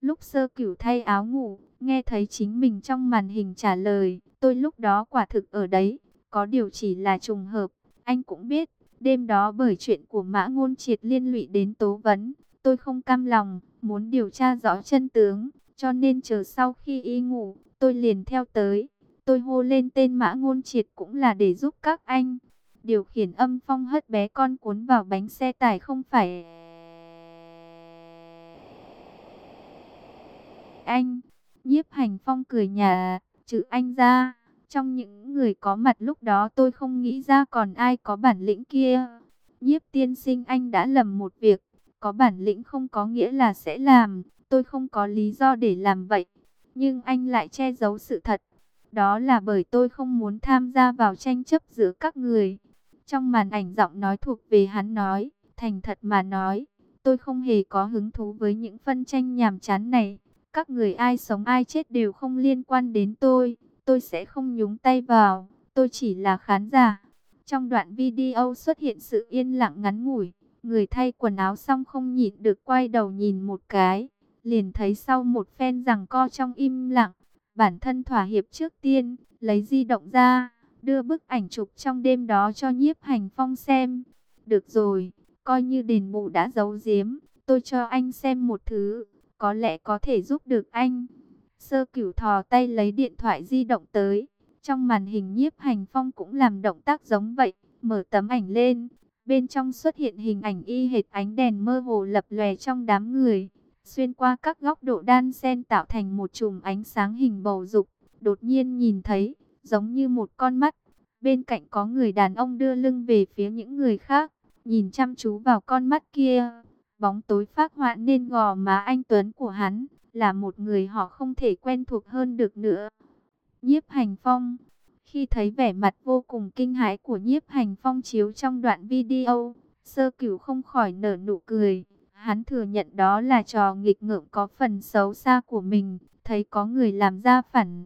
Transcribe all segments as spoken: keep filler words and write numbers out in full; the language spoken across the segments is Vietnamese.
Lúc Sơ Cửu thay áo ngủ, nghe thấy chính mình trong màn hình trả lời, tôi lúc đó quả thực ở đấy, có điều chỉ là trùng hợp. Anh cũng biết, đêm đó bởi chuyện của Mã Ngôn Triệt liên lụy đến Tố Vấn, tôi không cam lòng, muốn điều tra rõ chân tướng, cho nên chờ sau khi y ngủ, tôi liền theo tới. Tôi hô lên tên Mã Ngôn Triệt cũng là để giúp các anh. Điều khiển âm phong hất bé con cuốn vào bánh xe tải không phải anh. Nhiếp Hành Phong cười nhả, trừ anh ra, trong những người có mặt lúc đó tôi không nghĩ ra còn ai có bản lĩnh kia. Nhiếp tiên sinh, anh đã lầm một việc, có bản lĩnh không có nghĩa là sẽ làm, tôi không có lý do để làm vậy. Nhưng anh lại che giấu sự thật, đó là bởi tôi không muốn tham gia vào tranh chấp giữa các người. Trong màn ảnh giọng nói thuộc về hắn nói, thành thật mà nói, tôi không hề có hứng thú với những phân tranh nhàm chán này. Các người ai sống ai chết đều không liên quan đến tôi, tôi sẽ không nhúng tay vào, tôi chỉ là khán giả. Trong đoạn video xuất hiện sự yên lặng ngắn ngủi, người thay quần áo xong không nhịn được quay đầu nhìn một cái, liền thấy sau một phen giằng co trong im lặng, bản thân thỏa hiệp trước tiên, lấy di động ra, đưa bức ảnh chụp trong đêm đó cho Nhiếp Hành Phong xem. Được rồi, coi như đền bù đã giấu giếm, tôi cho anh xem một thứ, có lẽ có thể giúp được anh. Sơ Cửu thò tay lấy điện thoại di động tới. Trong màn hình Nhiếp Hành Phong cũng làm động tác giống vậy, mở tấm ảnh lên. Bên trong xuất hiện hình ảnh y hệt ánh đèn mơ hồ lập lòe trong đám người. Xuyên qua các góc độ đan xen tạo thành một chùm ánh sáng hình bầu dục. Đột nhiên nhìn thấy, giống như một con mắt. Bên cạnh có người đàn ông đưa lưng về phía những người khác, nhìn chăm chú vào con mắt kia. Bóng tối phác họa nên gò má anh tuấn của hắn, là một người họ không thể quen thuộc hơn được nữa. Nhiếp Hành Phong. Khi thấy vẻ mặt vô cùng kinh hãi của Nhiếp Hành Phong chiếu trong đoạn video, Sơ Cửu không khỏi nở nụ cười. Hắn thừa nhận đó là trò nghịch ngợm có phần xấu xa của mình, thấy có người làm ra phản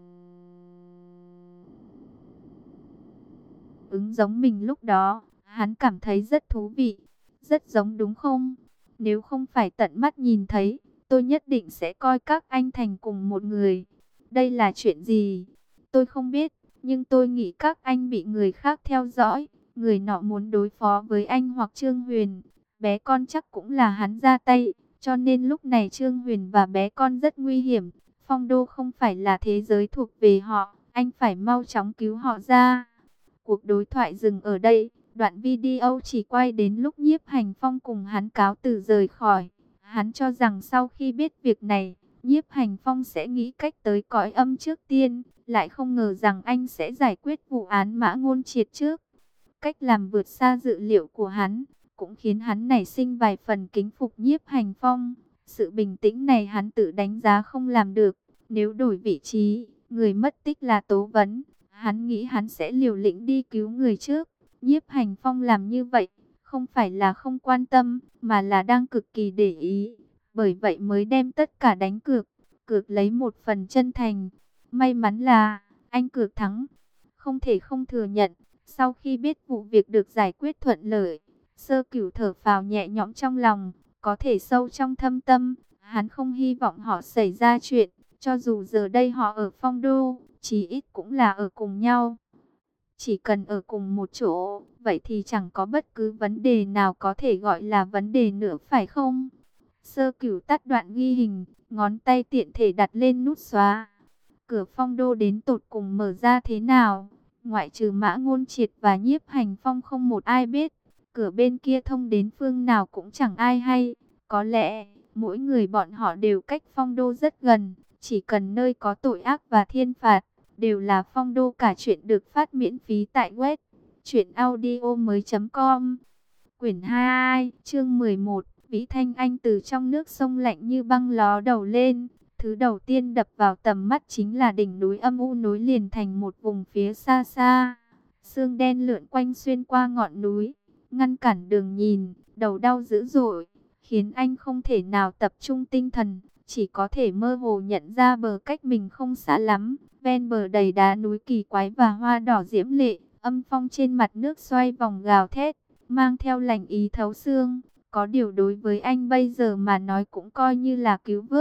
ứng giống mình lúc đó, hắn cảm thấy rất thú vị. Rất giống đúng không? Nếu không phải tận mắt nhìn thấy, tôi nhất định sẽ coi các anh thành cùng một người. Đây là chuyện gì? Tôi không biết, nhưng tôi nghĩ các anh bị người khác theo dõi. Người nọ muốn đối phó với anh hoặc Trương Huyền. Bé con chắc cũng là hắn ra tay, cho nên lúc này Trương Huyền và bé con rất nguy hiểm. Phong Đô không phải là thế giới thuộc về họ, anh phải mau chóng cứu họ ra. Cuộc đối thoại dừng ở đây. Đoạn video chỉ quay đến lúc Nhiếp Hành Phong cùng hắn cáo từ rời khỏi. Hắn cho rằng sau khi biết việc này, Nhiếp Hành Phong sẽ nghĩ cách tới cõi âm trước tiên, lại không ngờ rằng anh sẽ giải quyết vụ án Mã Ngôn Triệt trước. Cách làm vượt xa dự liệu của hắn, cũng khiến hắn nảy sinh vài phần kính phục Nhiếp Hành Phong. Sự bình tĩnh này hắn tự đánh giá không làm được. Nếu đổi vị trí, người mất tích là Tố Vấn, hắn nghĩ hắn sẽ liều lĩnh đi cứu người trước. Nhiếp Hành Phong làm như vậy, không phải là không quan tâm, mà là đang cực kỳ để ý. Bởi vậy mới đem tất cả đánh cược, cược lấy một phần chân thành. May mắn là, anh cược thắng. Không thể không thừa nhận, sau khi biết vụ việc được giải quyết thuận lợi, Sơ Cửu thở phào nhẹ nhõm trong lòng. Có thể sâu trong thâm tâm, hắn không hy vọng họ xảy ra chuyện. Cho dù giờ đây họ ở Phong Đô, chí ít cũng là ở cùng nhau. Chỉ cần ở cùng một chỗ, vậy thì chẳng có bất cứ vấn đề nào có thể gọi là vấn đề nữa phải không? Sơ Cửu tắt đoạn ghi hình, ngón tay tiện thể đặt lên nút xóa. Cửa Phong Đô đến tột cùng mở ra thế nào? Ngoại trừ Mã Ngôn Triệt và Nhiếp Hành Phong không một ai biết. Cửa bên kia thông đến phương nào cũng chẳng ai hay. Có lẽ, mỗi người bọn họ đều cách Phong Đô rất gần. Chỉ cần nơi có tội ác và thiên phạt, đều là Phong Đô. Cả chuyện được phát miễn phí tại web truyện audio mới chấm com. Quyển hai, chương mười một. Vĩ Thanh Anh từ trong nước sông lạnh như băng ló đầu lên. Thứ đầu tiên đập vào tầm mắt chính là đỉnh núi âm u nối liền thành một vùng phía xa xa. Sương đen lượn quanh xuyên qua ngọn núi, ngăn cản đường nhìn, đầu đau dữ dội, khiến anh không thể nào tập trung tinh thần, chỉ có thể mơ hồ nhận ra bờ cách mình không xa lắm. Ven bờ đầy đá núi kỳ quái và hoa đỏ diễm lệ, âm phong trên mặt nước xoay vòng gào thét, mang theo lạnh ý thấu xương. Có điều đối với anh bây giờ mà nói cũng coi như là cứu vớt.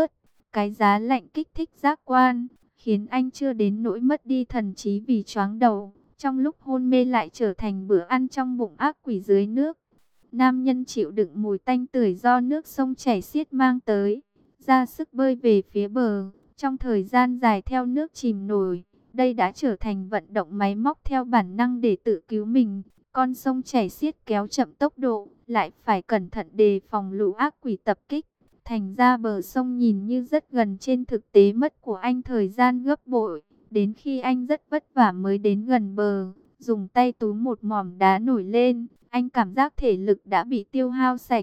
Cái giá lạnh kích thích giác quan, khiến anh chưa đến nỗi mất đi thần trí vì choáng đầu. Trong lúc hôn mê lại trở thành bữa ăn trong bụng ác quỷ dưới nước. Nam nhân chịu đựng mùi tanh tưởi do nước sông chảy xiết mang tới, ra sức bơi về phía bờ. Trong thời gian dài theo nước chìm nổi, đây đã trở thành vận động máy móc theo bản năng để tự cứu mình. Con sông chảy xiết kéo chậm tốc độ, lại phải cẩn thận đề phòng lũ ác quỷ tập kích. Thành ra bờ sông nhìn như rất gần, trên thực tế mất của anh thời gian gấp bội. Đến khi anh rất vất vả mới đến gần bờ, dùng tay túm một mỏm đá nổi lên, anh cảm giác thể lực đã bị tiêu hao sạch.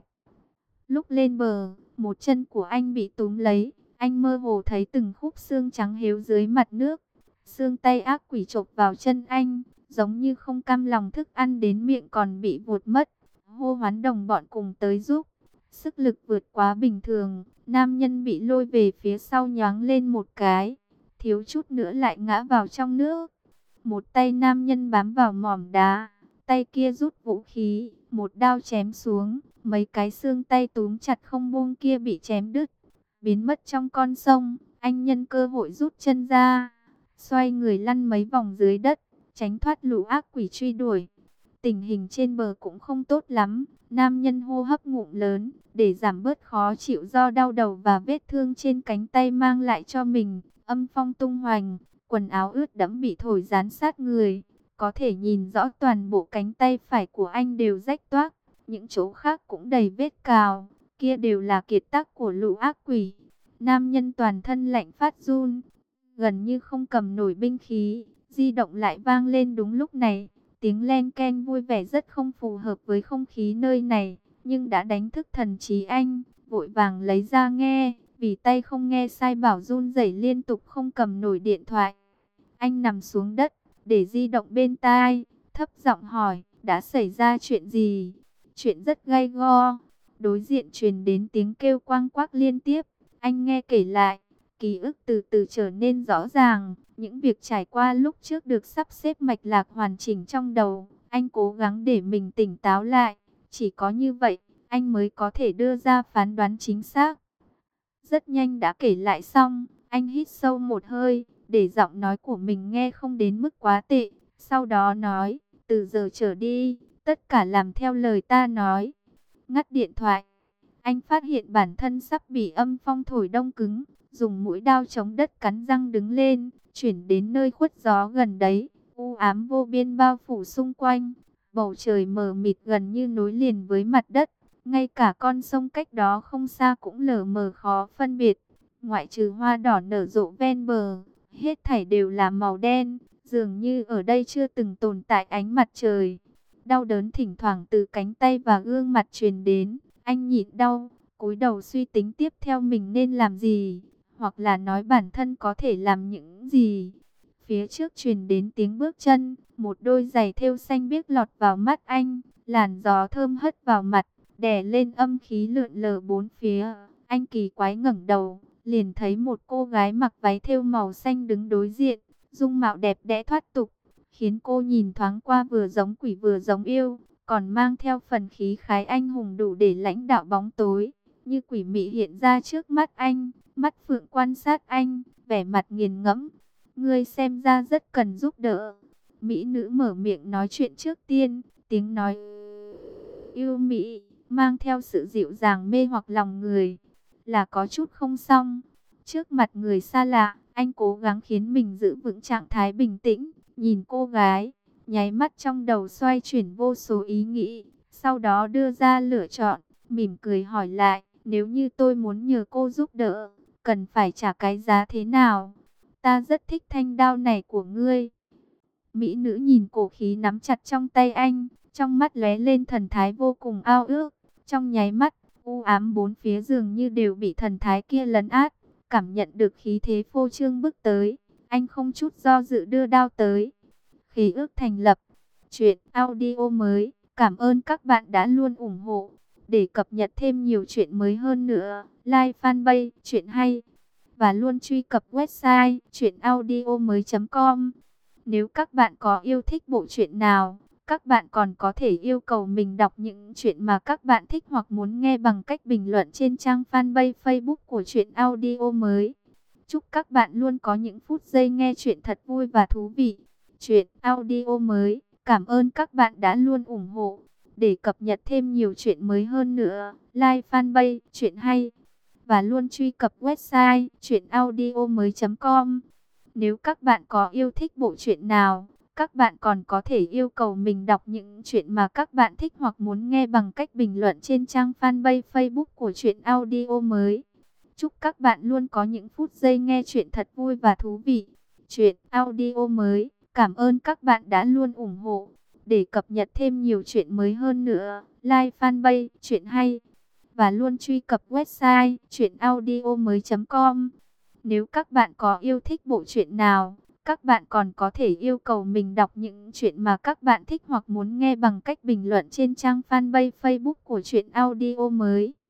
Lúc lên bờ, một chân của anh bị túm lấy, anh mơ hồ thấy từng khúc xương trắng héo dưới mặt nước. Xương tay ác quỷ chộp vào chân anh, giống như không cam lòng thức ăn đến miệng còn bị vụt mất. Hô hoán đồng bọn cùng tới giúp. Sức lực vượt quá bình thường, nam nhân bị lôi về phía sau nhoáng lên một cái, thiếu chút nữa lại ngã vào trong nước. Một tay nam nhân bám vào mỏm đá, tay kia rút vũ khí, một đao chém xuống. Mấy cái xương tay túm chặt không buông kia bị chém đứt, biến mất trong con sông. Anh nhân cơ hội rút chân ra, xoay người lăn mấy vòng dưới đất, tránh thoát lũ ác quỷ truy đuổi. Tình hình trên bờ cũng không tốt lắm, nam nhân hô hấp ngụm lớn, để giảm bớt khó chịu do đau đầu và vết thương trên cánh tay mang lại cho mình. Âm phong tung hoành, quần áo ướt đẫm bị thổi dán sát người, có thể nhìn rõ toàn bộ cánh tay phải của anh đều rách toác, những chỗ khác cũng đầy vết cào, kia đều là kiệt tác của lũ ác quỷ. Nam nhân toàn thân lạnh phát run, gần như không cầm nổi binh khí. Di động lại vang lên đúng lúc này, tiếng len keng vui vẻ rất không phù hợp với không khí nơi này, nhưng đã đánh thức thần trí anh, vội vàng lấy ra nghe, vì tay không nghe sai bảo run rẩy liên tục không cầm nổi điện thoại. Anh nằm xuống đất, để di động bên tai, thấp giọng hỏi, đã xảy ra chuyện gì? Chuyện rất gay go. Đối diện truyền đến tiếng kêu quang quác liên tiếp, anh nghe kể lại, ký ức từ từ trở nên rõ ràng. Những việc trải qua lúc trước được sắp xếp mạch lạc hoàn chỉnh trong đầu. Anh cố gắng để mình tỉnh táo lại. Chỉ có như vậy, anh mới có thể đưa ra phán đoán chính xác. Rất nhanh đã kể lại xong, anh hít sâu một hơi, để giọng nói của mình nghe không đến mức quá tệ. Sau đó nói, từ giờ trở đi, tất cả làm theo lời ta nói. Ngắt điện thoại, anh phát hiện bản thân sắp bị âm phong thổi đông cứng. Dùng mũi đao chống đất cắn răng đứng lên, chuyển đến nơi khuất gió gần đấy. U ám vô biên bao phủ xung quanh, bầu trời mờ mịt gần như nối liền với mặt đất. Ngay cả con sông cách đó không xa cũng lờ mờ khó phân biệt. Ngoại trừ hoa đỏ nở rộ ven bờ, hết thảy đều là màu đen, dường như ở đây chưa từng tồn tại ánh mặt trời. Đau đớn thỉnh thoảng từ cánh tay và gương mặt truyền đến, anh nhịn đau, cúi đầu suy tính tiếp theo mình nên làm gì, hoặc là nói bản thân có thể làm những gì. Phía trước truyền đến tiếng bước chân, một đôi giày thêu xanh biếc lọt vào mắt anh, làn gió thơm hất vào mặt, đè lên âm khí lượn lờ bốn phía. Anh kỳ quái ngẩng đầu, liền thấy một cô gái mặc váy thêu màu xanh đứng đối diện, dung mạo đẹp đẽ thoát tục, khiến cô nhìn thoáng qua vừa giống quỷ vừa giống yêu, còn mang theo phần khí khái anh hùng đủ để lãnh đạo bóng tối. Như quỷ mị hiện ra trước mắt anh, mắt phượng quan sát anh, vẻ mặt nghiền ngẫm. Ngươi xem ra rất cần giúp đỡ. Mỹ nữ mở miệng nói chuyện trước tiên, tiếng nói yêu mỹ, mang theo sự dịu dàng mê hoặc lòng người, là có chút không xong. Trước mặt người xa lạ, anh cố gắng khiến mình giữ vững trạng thái bình tĩnh, nhìn cô gái, nháy mắt trong đầu xoay chuyển vô số ý nghĩ, sau đó đưa ra lựa chọn, mỉm cười hỏi lại, nếu như tôi muốn nhờ cô giúp đỡ, cần phải trả cái giá thế nào? Ta rất thích thanh đao này của ngươi. Mỹ nữ nhìn cổ khí nắm chặt trong tay anh, trong mắt lóe lên thần thái vô cùng ao ước. Trong nháy mắt, u ám bốn phía dường như đều bị thần thái kia lấn át. Cảm nhận được khí thế phô trương bước tới, anh không chút do dự đưa đao tới. Khí ước thành lập. Chuyện audio mới. Cảm ơn các bạn đã luôn ủng hộ. Để cập nhật thêm nhiều chuyện mới hơn nữa, like fanpage Chuyện Hay và luôn truy cập website truyện audio mới chấm com. Nếu các bạn có yêu thích bộ truyện nào, Các bạn còn có thể yêu cầu mình đọc những chuyện mà các bạn thích hoặc muốn nghe bằng cách bình luận trên trang fanpage Facebook của Truyện Audio mới. Chúc các bạn luôn có những phút giây nghe chuyện thật vui và thú vị. Truyện audio mới. Cảm ơn các bạn đã luôn ủng hộ. Để cập nhật thêm nhiều chuyện mới hơn nữa, like fanpage Truyện Hay và luôn truy cập website truyện audio mới chấm com. Nếu các bạn có yêu thích bộ truyện nào, các bạn còn có thể yêu cầu mình đọc những chuyện mà các bạn thích hoặc muốn nghe bằng cách bình luận trên trang fanpage Facebook của Truyện Audio mới. Chúc các bạn luôn có những phút giây nghe chuyện thật vui và thú vị. Truyện audio mới. Cảm ơn các bạn đã luôn ủng hộ. Để cập nhật thêm nhiều chuyện mới hơn nữa, like fanpage Truyện Hay và luôn truy cập website truyện audio mới chấm com. Nếu các bạn có yêu thích bộ truyện nào, các bạn còn có thể yêu cầu mình đọc những chuyện mà các bạn thích hoặc muốn nghe bằng cách bình luận trên trang fanpage Facebook của Truyện Audio mới.